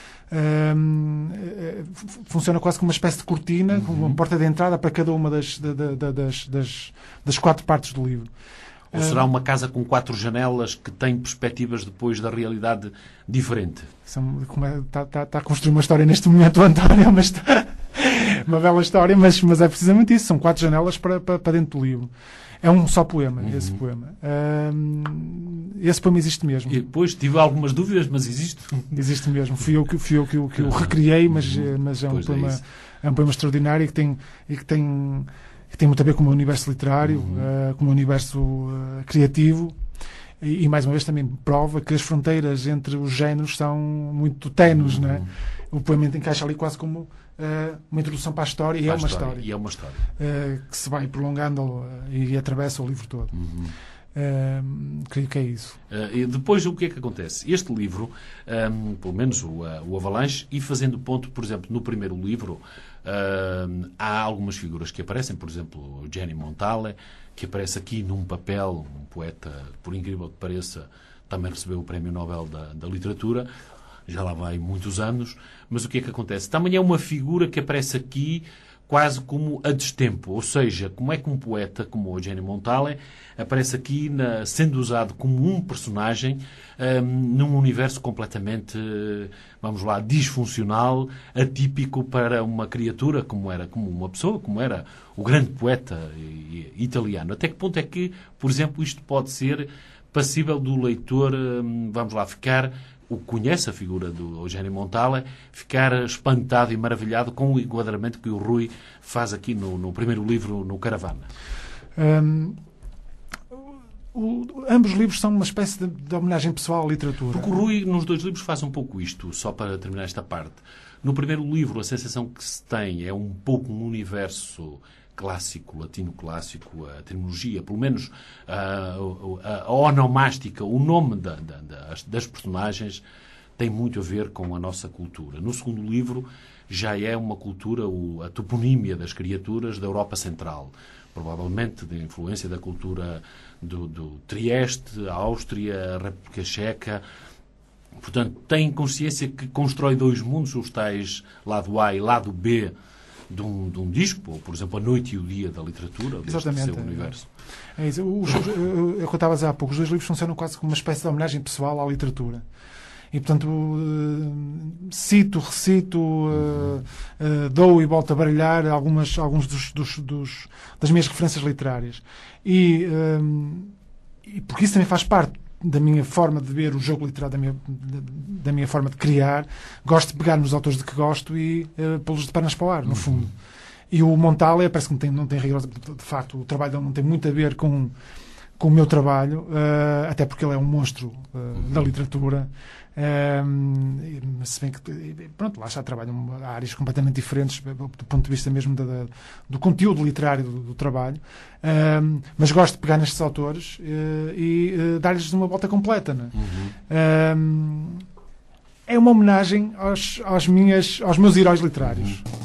Um, funciona quase como uma espécie de cortina, uhum. com uma porta de entrada para cada uma das, da, da, das, das, das quatro partes do livro. Ou será uma casa com quatro janelas que tem perspectivas depois da realidade diferente? Está é, tá, tá, tá a construir uma história neste momento, António, uma, história, uma bela história, mas, mas é precisamente isso, são quatro janelas para, para, para dentro do livro. É um só poema, uhum. esse poema. Um, esse poema existe mesmo. E depois tive algumas dúvidas, mas existe. Existe mesmo. Fui eu que, fui eu que, que, que o recriei, mas, uhum. mas é, um poema, é, é um poema extraordinário e que tem, e que tem, que tem muito a ver com o meu universo literário, uhum. uh, com o meu universo uh, criativo. E, e, mais uma vez, também prova que as fronteiras entre os géneros são muito ténues, uhum. não é? o poema encaixa ali quase como uh, uma introdução para a história, e é uma história. E é uma história. Uh, que se vai prolongando uh, e atravessa o livro todo. Uhum. Uh, creio que é isso. Uh, e depois, o que é que acontece? Este livro, um, pelo menos o, uh, o Avalanche, e fazendo ponto, por exemplo, no primeiro livro, uh, há algumas figuras que aparecem, por exemplo, o Gianni Montale, que aparece aqui num papel, um poeta, por incrível que pareça, também recebeu o Prémio Nobel da, da Literatura, já lá vai muitos anos, mas o que é que acontece? Também é uma figura que aparece aqui quase como a destempo, ou seja, como é que um poeta como o Gianni Montale aparece aqui na, sendo usado como um personagem um, num universo completamente, vamos lá, disfuncional, atípico para uma criatura como era, como uma pessoa, como era o grande poeta italiano. Até que ponto é que, por exemplo, isto pode ser passível do leitor, vamos lá, ficar, o que conhece a figura do Gianni Montale, ficar espantado e maravilhado com o enquadramento que o Rui faz aqui no, no primeiro livro, no Caravana? Um, o, ambos os livros são uma espécie de, de homenagem pessoal à literatura. Porque o Rui, nos dois livros, faz um pouco isto, só para terminar esta parte. No primeiro livro, a sensação que se tem é um pouco um universo clássico, latino clássico, a terminologia, pelo menos a, a, a onomástica, o nome da, da, das, das personagens tem muito a ver com a nossa cultura. No segundo livro já é uma cultura, a toponímia das criaturas da Europa Central, provavelmente de influência da cultura do, do Trieste, a Áustria, a República Checa. Portanto, tem consciência que constrói dois mundos, os tais lado A e lado B, De um, de um disco, ou, por exemplo, A Noite e o Dia da Literatura, deste Exatamente. seu universo. É isso. Os, os, eu, eu contava há pouco, os dois livros funcionam quase como uma espécie de homenagem pessoal à literatura. E, portanto, uh, cito, recito, uh, uh, dou e volto a baralhar algumas, alguns dos, dos, dos, das minhas referências literárias. E, uh, e porque isso também faz parte da minha forma de ver o jogo literário, da minha, da minha forma de criar. Gosto de pegar nos autores de que gosto e uh, pô-los de pernas para o ar, no fundo. E o Montale parece que não tem, não tem rigor, de facto, o trabalho dele não tem muito a ver com, com o meu trabalho, uh, até porque ele é um monstro uh, da literatura. Uh, se bem que, pronto, lá já trabalham áreas completamente diferentes do ponto de vista mesmo da, da, do conteúdo literário do, do trabalho, uh, mas gosto de pegar nestes autores uh, e uh, dar-lhes uma volta completa, né? Uhum. Uh, é uma homenagem aos, aos, minhas, aos meus heróis literários. Uhum.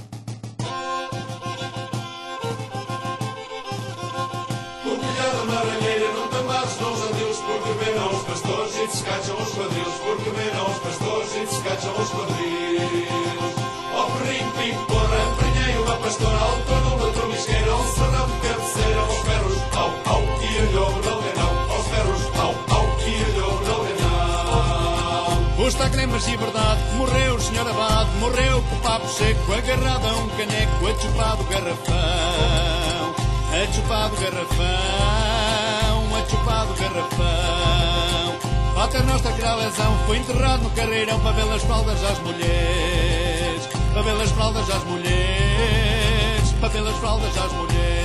Descacham os quadris, porque viram os pastores e descacham os quadris. Ó perrinho, pico, porra, prenhei uma pastora, ao torno, outro misqueiro, ao serrão de cabeceira, aos ferros, au, au, e o lobo não ganhou, aos ferros, au, au, e o lobo não ganhou. Os tacremas de verdade, morreu o senhor abade, morreu com o papo seco, agarrado a um caneco, a chupado garrafão, a chupado garrafão, a chupado garrafão. Até nossa gravação foi enterrado no carreirão para ver as fraldas às mulheres, para ver as fraldas às mulheres, para ver as fraldas às mulheres.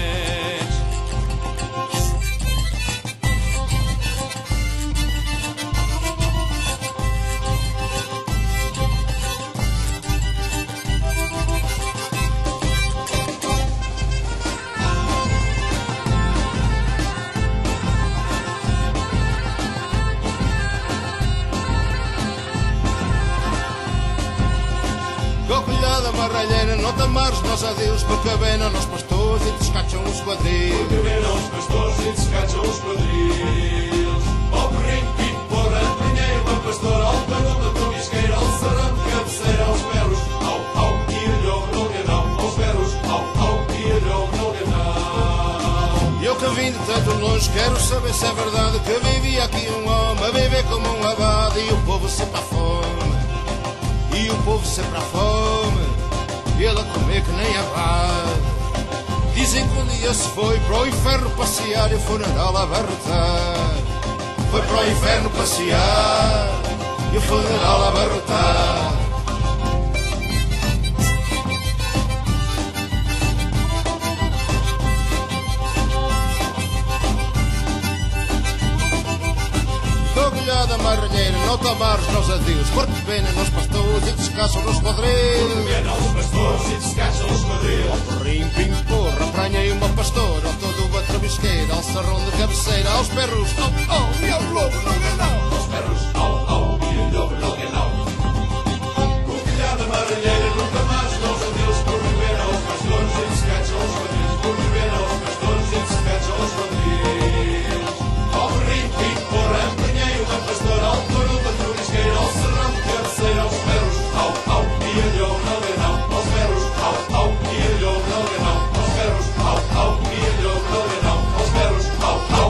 Não te amares, nós adeus, porque venam os pastores e descacham os quadris. Porque venam os pastores e descacham os quadris. Ó perrinho, pico, porra, prenhei uma pastora, ao paloma, tua isqueira, ao serrão de cabeceira, aos berros, au, au, e o lobo não ganhou, aos berros, au, au, e o lobo não ganhou. Eu que vim de tanto longe, quero saber se é verdade que vivia aqui um homem a viver como um abade e o povo sempre à fome, e o povo sempre à fome. E ele a comer que nem abade. Dizem que um dia se foi para o inferno passear e o funeral a abarrotar. Foi para o inferno passear e o funeral a abarrotar. Estou Corcovilhada marranheira, não tamarros nos adios, porque pena nos pastores e descansam nos quadrilhos. Porque pena nos pastores e descansam nos quadrilhos. Ao porrinho, pinho, porra, apranhei uma pastora, ao todo a travesqueira, ao sarrão de cabeceira, aos perros, au, au, e ao lobo no ganau. Aos perros, au, au, e ao lobo no ganau. Corcovilhada marranheira, nunca mais nos adios, porque pena os pastores e descansam os quadrilhos. Porque pena os pastores e descansam os quadrilhos. Ao porrinho, pinho, porra, apranhei uma pastora, ao todo a travesqueira, ao sarrão de cabeceira, aos perros, au, au, e ao lobo no ganau. Aos perros, au, au, e ao lobo no ganau. Aos perros, au, au, e ao lobo no ganau. Aos perros, au, au.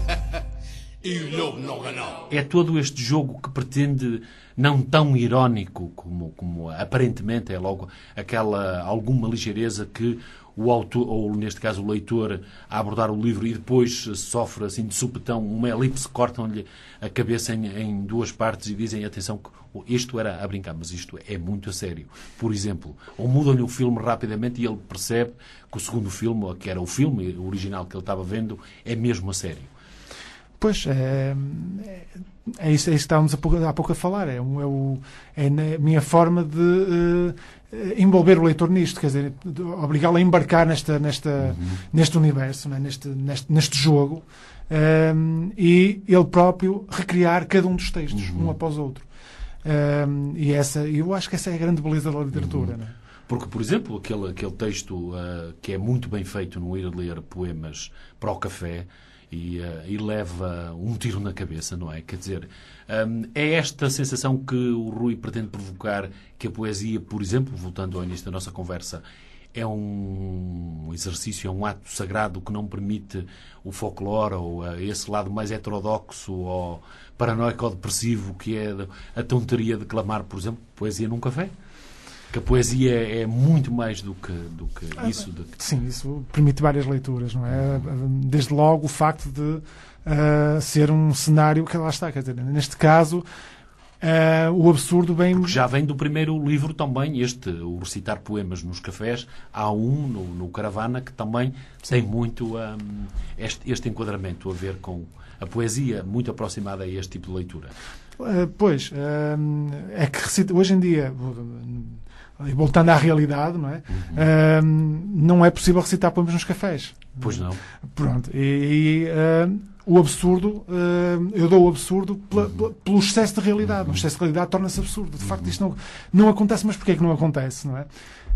E o lobo não ganhou. É todo este jogo que pretende, não tão irónico como, como aparentemente é logo aquela alguma ligeireza que o autor, ou neste caso o leitor, a abordar o livro e depois sofre assim de supetão uma elipse, cortam-lhe a cabeça em, em duas partes e dizem, atenção, que isto era a brincar, mas isto é muito a sério. Por exemplo, ou mudam-lhe o filme rapidamente e ele percebe que o segundo filme, que era o filme original que ele estava vendo, é mesmo a sério. Pois, é, é, é, isso, é isso que estávamos há pouco, há pouco a falar. É, um, é, o, é a minha forma de uh, envolver o leitor nisto, quer dizer, obrigá-lo a embarcar nesta, nesta, uhum. neste universo, né? neste, neste, neste jogo, um, e ele próprio recriar cada um dos textos, uhum. um após o outro. Um, e essa, eu acho que essa é a grande beleza da literatura. Uhum. Né? Porque, por exemplo, aquele, aquele texto uh, que é muito bem feito no Ir Ler Poemas para o Café, E, uh, e leva um tiro na cabeça, não é? Quer dizer, um, é esta sensação que o Rui pretende provocar, que a poesia, por exemplo, voltando ao início da nossa conversa, é um exercício, é um ato sagrado que não permite o folclore ou uh, esse lado mais heterodoxo ou paranoico ou depressivo que é a tonteria de clamar, por exemplo, poesia num café? Que a poesia é muito mais do que, do que isso. De... Sim, isso permite várias leituras, não é? Desde logo o facto de uh, ser um cenário que lá está, quer dizer, neste caso uh, o absurdo vem... Porque já vem do primeiro livro também, este, o Recitar Poemas nos Cafés, há um no, no Caravana que também Sim. tem muito um, este, este enquadramento a ver com a poesia muito aproximada a este tipo de leitura. Uh, pois, uh, é que recita, hoje em dia... E voltando à realidade, não é? Uhum. Uh, não é possível recitar poemas nos cafés. Pois não. Pronto. E, e uh, o absurdo, uh, eu dou o absurdo pela, uhum. pelo excesso de realidade. Uhum. O excesso de realidade torna-se absurdo. De facto, isto não, não acontece, mas porquê é que não acontece, não é?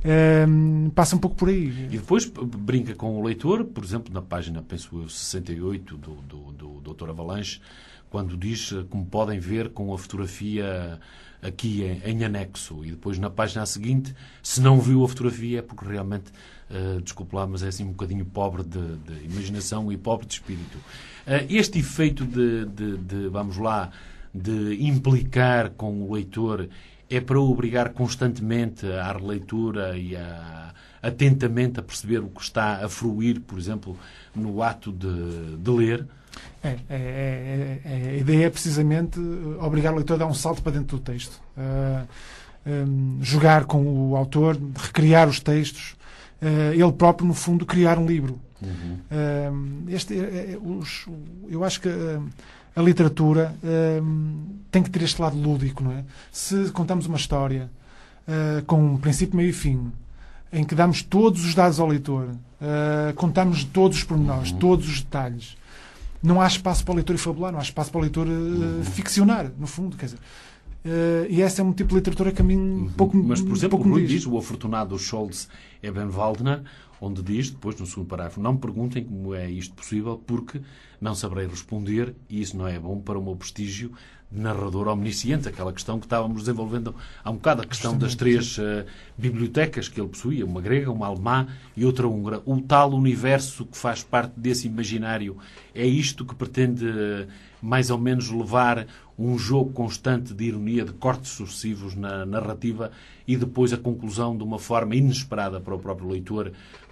Uh, passa um pouco por aí. E depois brinca com o leitor, por exemplo, na página, penso eu, sessenta e oito do, do, do doutor Avalanche, quando diz, como podem ver, com a fotografia aqui em, em anexo, e depois na página seguinte, se não viu a fotografia é porque realmente, uh, desculpe lá, mas é assim um bocadinho pobre de, de imaginação e pobre de espírito. Uh, este efeito de, de, de, vamos lá, de implicar com o leitor é para o obrigar constantemente à releitura e a, atentamente a perceber o que está a fruir, por exemplo, no ato de, de ler. É, é, é, é, a ideia é precisamente obrigar o leitor a dar um salto para dentro do texto. Uh, um, jogar com o autor, recriar os textos, uh, ele próprio, no fundo, criar um livro. Uhum. Uh, este, é, é, os, eu acho que uh, a literatura uh, tem que ter este lado lúdico, não é? Se contamos uma história uh, com um princípio, meio e fim, em que damos todos os dados ao leitor, uh, contamos todos os pormenores, uhum. todos os detalhes, não há espaço para o leitor fabular, não há espaço para o leitor uh, uhum. ficcionar, no fundo, quer dizer. Uh, e essa é um tipo de literatura que a mim um uhum. pouco Mas, por exemplo, um pouco o Rui diz. diz, o afortunado Scholz Ebenwaldner, onde diz, depois no segundo parágrafo, não me perguntem como é isto possível, porque não saberei responder, e isso não é bom para o meu prestígio de narrador omnisciente, aquela questão que estávamos desenvolvendo há um bocado, a questão das três uh, bibliotecas que ele possuía, uma grega, uma alemã e outra húngara. O tal universo que faz parte desse imaginário, é isto que pretende uh, mais ou menos levar um jogo constante de ironia, de cortes sucessivos na narrativa e depois a conclusão de uma forma inesperada para o próprio leitor,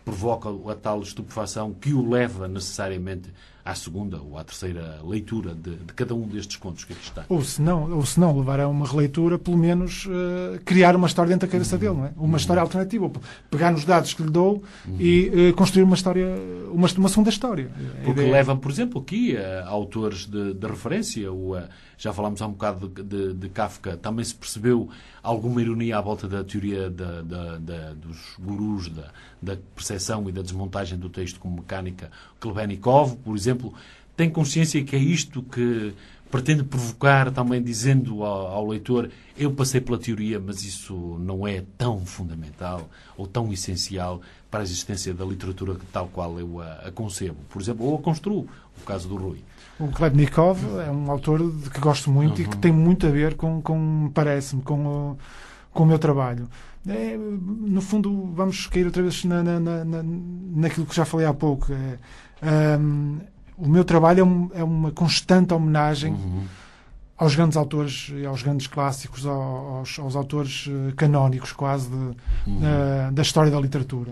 provoca a tal estupefação que o leva necessariamente à segunda ou à terceira leitura de, de cada um destes contos que aqui está. Ou se não, ou se não levar a uma releitura, pelo menos uh, criar uma história dentro da cabeça uhum. dele, não é? Uma uhum. história alternativa, ou pegar nos dados que lhe dou uhum. e uh, construir uma história, uma, uma segunda história. Porque ideia... leva, por exemplo, aqui a autores de, de referência, o, a, já falámos há um bocado de, de, de Kafka, também se percebeu alguma ironia à volta da teoria da, da, da, dos gurus da, da percepção e da desmontagem do texto como mecânica. Klebenikov, por exemplo, tem consciência que é isto que pretende provocar, também dizendo ao, ao leitor: eu passei pela teoria, mas isso não é tão fundamental ou tão essencial para a existência da literatura tal qual eu a, a concebo, por exemplo, ou a construo, o caso do Rui. O Klebenikov é um autor de que gosto muito uhum. e que tem muito a ver com, com parece-me, com o, com o meu trabalho. É, no fundo, vamos cair outra vez na, na, na, naquilo que já falei há pouco. É, um, o meu trabalho é, um, é uma constante homenagem uhum. aos grandes autores e aos grandes clássicos, aos, aos autores canónicos quase de, uhum. uh, da história da literatura.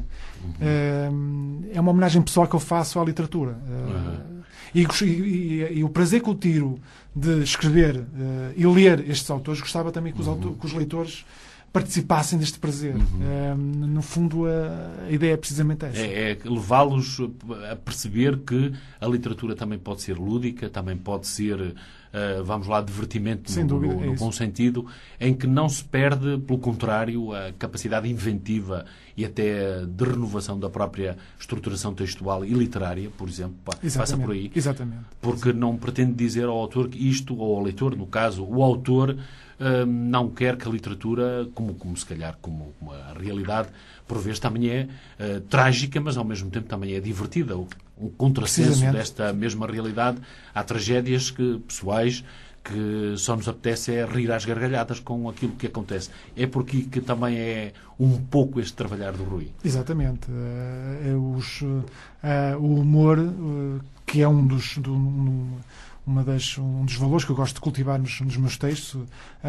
Uhum. Uh, é uma homenagem pessoal que eu faço à literatura. Uh, uhum. e, e, e, e o prazer que eu tiro de escrever uh, e ler estes autores, gostava também que os, uhum. autores, que os leitores participassem deste prazer. Uhum. Uh, no fundo, a, a ideia é precisamente essa. É, é levá-los a perceber que a literatura também pode ser lúdica, também pode ser, uh, vamos lá, divertimento Sem no, dúvida, no, é no bom sentido, em que não se perde, pelo contrário, a capacidade inventiva e até de renovação da própria estruturação textual e literária, por exemplo, passa por aí. Exatamente. Porque não pretende dizer ao autor que isto, ou ao leitor, no caso, o autor Uh, não quer que a literatura, como, como se calhar como, como a realidade, por vezes também é uh, trágica, mas ao mesmo tempo também é divertida. Um contrassenso desta mesma realidade. Há tragédias que, pessoais que só nos apetece é rir às gargalhadas com aquilo que acontece. É porque que também é um pouco este trabalhar do Rui. Exatamente. Uh, é os, uh, o humor, uh, que é um dos... Do, um, Uma das, um dos valores que eu gosto de cultivar nos, nos meus textos, uh,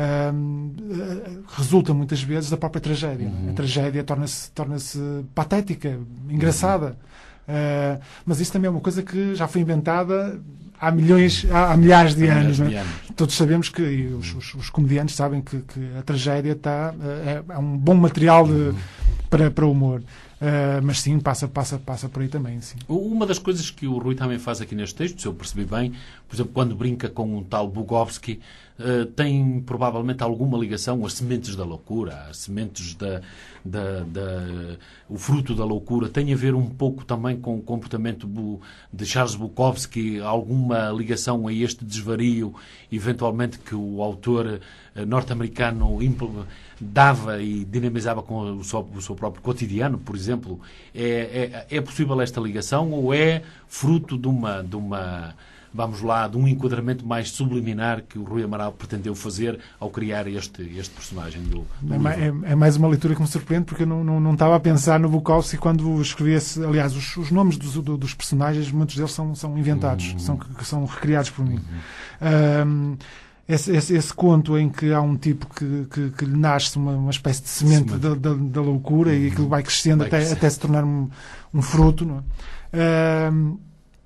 uh, resulta muitas vezes da própria tragédia. Uhum. A tragédia torna-se torna-se patética, engraçada. Uhum. Uh, mas isso também é uma coisa que já foi inventada há milhões, há, há milhares de há anos. Milhares de anos. Né? Todos sabemos que, e os, os, os comediantes sabem que, que a tragédia está, é, é um bom material de, uhum. para, para o humor. Uh, mas sim, passa, passa, passa por aí também. Sim. Uma das coisas que o Rui também faz aqui neste texto, se eu percebi bem, por exemplo, quando brinca com um tal Bukowski, uh, tem provavelmente alguma ligação às sementes da loucura, às sementes da, da, da... o fruto da loucura, tem a ver um pouco também com o comportamento de Charles Bukowski, alguma ligação a este desvario, eventualmente, que o autor norte-americano dava e dinamizava com o seu, o seu próprio cotidiano, por exemplo. É, é, é possível esta ligação ou é fruto de uma, de uma, vamos lá, de um enquadramento mais subliminar que o Rui Amaral pretendeu fazer ao criar este, este personagem do, do é, é, é mais uma leitura que me surpreende, porque eu não, não, não estava a pensar no Bukowski quando escrevi esse, aliás, os, os nomes dos, do, dos personagens, muitos deles são, são inventados, uhum. são, são recriados por mim. Uhum. Um, Esse, esse, esse conto em que há um tipo que, que, que lhe nasce uma, uma espécie de semente da, da, da loucura uhum. e aquilo vai crescendo vai até, crescer. até se tornar um, um fruto. Não é? Uh,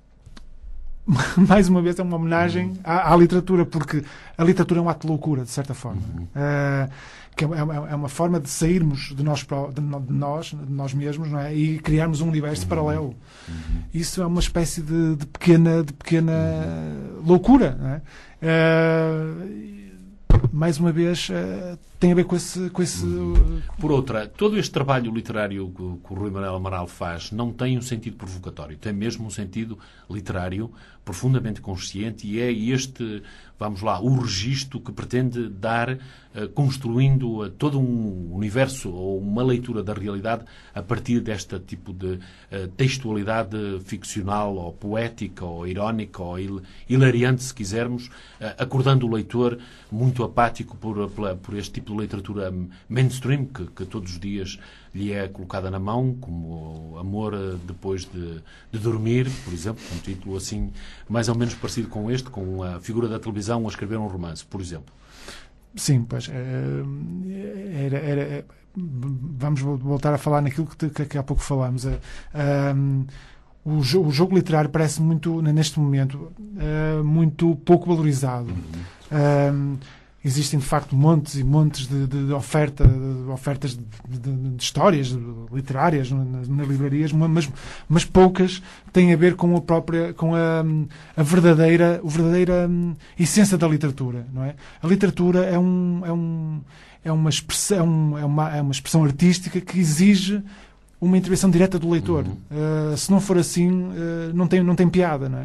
mais uma vez é uma homenagem uhum. à, à literatura, porque a literatura é um ato de loucura, de certa forma. Uhum. Uh, que é, é uma forma de sairmos de nós, de nós, de nós mesmos, não é? E criarmos um universo uhum. paralelo. Uhum. Isso é uma espécie de, de pequena, de pequena uhum. loucura. Não é? Uh, mais uma vez, uh, tem a ver com esse... Com esse uh... Por outra, todo este trabalho literário que, que o Rui Manuel Amaral faz não tem um sentido provocatório, tem mesmo um sentido literário profundamente consciente e é este, vamos lá, o registro que pretende dar, uh, construindo uh, todo um universo ou uma leitura da realidade a partir deste tipo de uh, textualidade ficcional ou poética ou irónica ou hil hilariante, se quisermos, uh, acordando o leitor muito apático por, por, por este tipo de literatura mainstream que, que todos os dias lhe é colocada na mão, como Amor depois de, de dormir, por exemplo, um título assim mais ou menos parecido com este, com a figura da televisão a escrever um romance, por exemplo. Sim, pois era, era, vamos voltar a falar naquilo que, que, que há pouco falámos. Uh, um, o, jo o jogo literário parece muito, neste momento, uh, muito pouco valorizado. Uhum. Uh, existem, de facto, montes e montes de, de, de, oferta, de ofertas de, de, de histórias literárias nas, nas livrarias, mas, mas poucas têm a ver com a própria, com a, a verdadeira, a verdadeira essência da literatura, não é? A literatura é um, é um, é uma expressão, é uma, é uma expressão artística que exige uma intervenção direta do leitor. Uhum. Uh, se não for assim, uh, não tem, não tem piada, não é?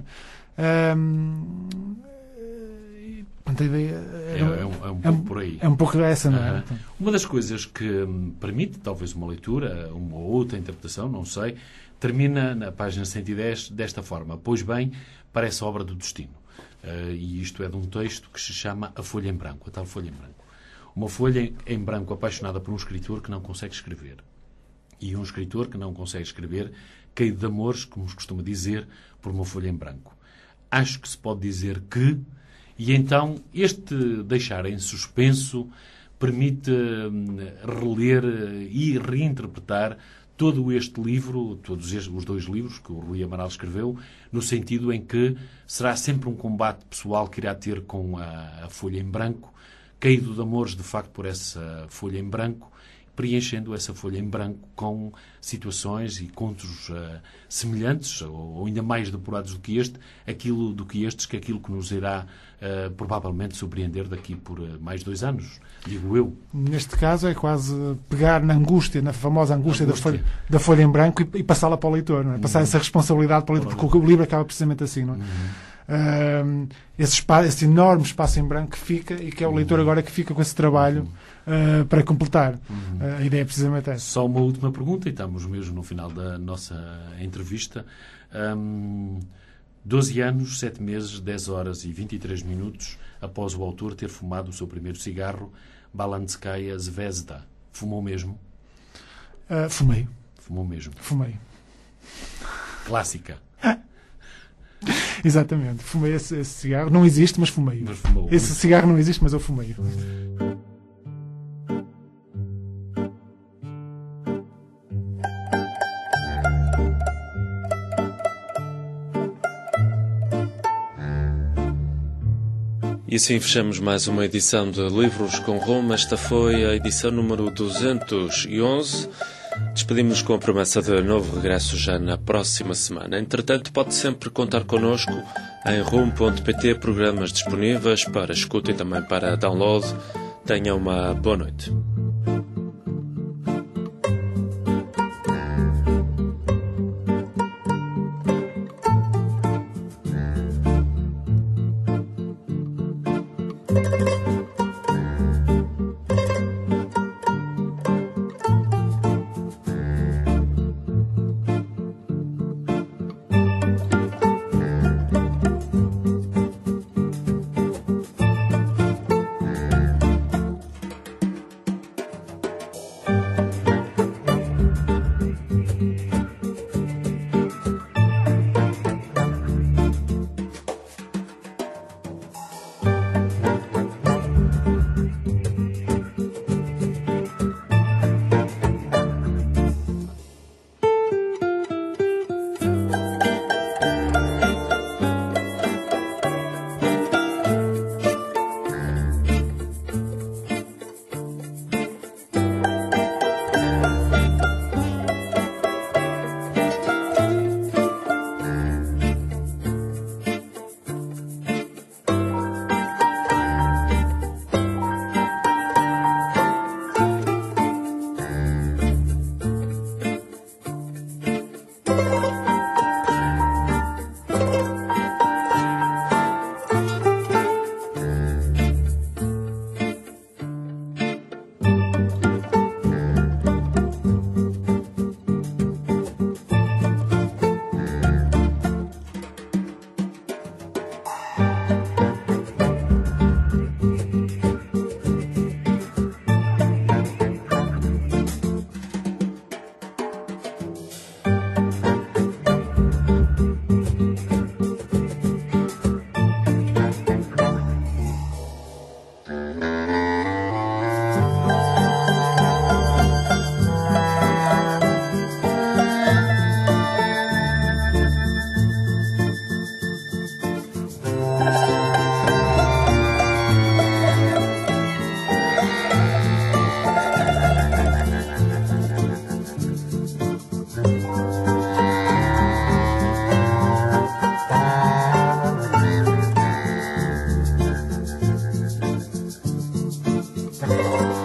Uh, É, é, é, um, é um pouco por aí. É um pouco essa, não é? Uhum. Uma das coisas que permite, talvez, uma leitura, uma ou outra interpretação, não sei, termina na página cento e dez desta forma. Pois bem, parece obra do destino. Uh, e isto é de um texto que se chama A Folha em Branco, a tal Folha em Branco. Uma folha em branco apaixonada por um escritor que não consegue escrever. E um escritor que não consegue escrever, caído de amores, como se costuma dizer, por uma folha em branco. Acho que se pode dizer que... E então, este deixar em suspenso permite reler e reinterpretar todo este livro, todos estes, os dois livros que o Rui Amaral escreveu, no sentido em que será sempre um combate pessoal que irá ter com a, a folha em branco, caído de amores, de facto, por essa folha em branco, preenchendo essa folha em branco com situações e contos uh, semelhantes, ou, ou ainda mais depurados do que este, aquilo do que estes, que aquilo que nos irá uh, provavelmente surpreender daqui por uh, mais dois anos, digo eu. Neste caso é quase pegar na angústia, na famosa angústia, angústia. Da, folha, da folha em branco e, e passá-la para o leitor, não é? Passar uhum. essa responsabilidade para o leitor, porque o livro acaba precisamente assim, não é? Uhum. Uh, esse, espaço, esse enorme espaço em branco que fica e que é o leitor agora que fica com esse trabalho uh, para completar. Uhum. Uh, a ideia é precisamente essa. Só uma última pergunta, e estamos mesmo no final da nossa entrevista. Um, doze anos, sete meses, dez horas e vinte e três minutos após o autor ter fumado o seu primeiro cigarro, Balanskaya Zvezda. Fumou mesmo? Uh, fumei. Fumou mesmo? Fumei. Clássica. Exatamente. Fumei esse, esse cigarro. Não existe, mas fumei. Mas fumou. Esse cigarro não existe, mas eu fumei. E assim fechamos mais uma edição de Livros com Roma. Esta foi a edição número duzentos e onze. Despedimos-nos com a promessa de novo regresso já na próxima semana. Entretanto, pode sempre contar connosco em rumo ponto pt, programas disponíveis para escuta e também para download. Tenha uma boa noite. Obrigado.